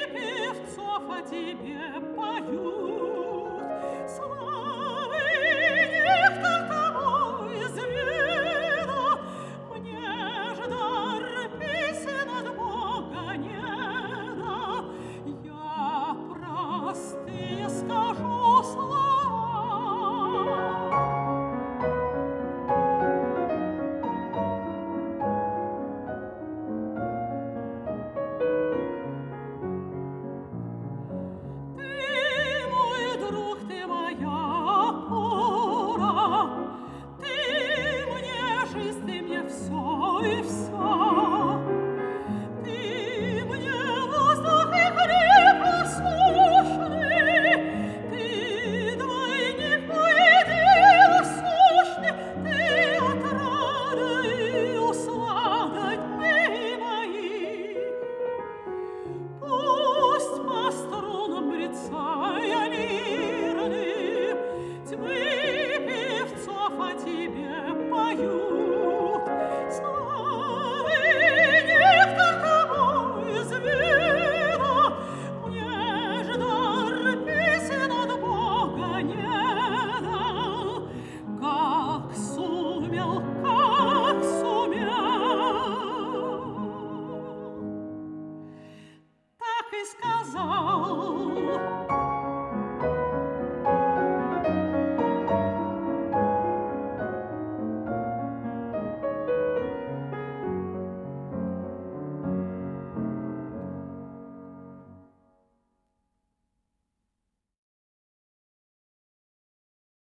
певцов о тебе поют. Славы нектар тобой изведа, мне ж дар песен от Бога не да. Я простые скажу слова. Ты мой друг, ты моя опора, ты мне жизнь, ты мне все и вся. Ты мне воздух и хлеб насущный, ты двойник воедино сущный, ты отрада и услада дней моих. Пусть по струнам брецает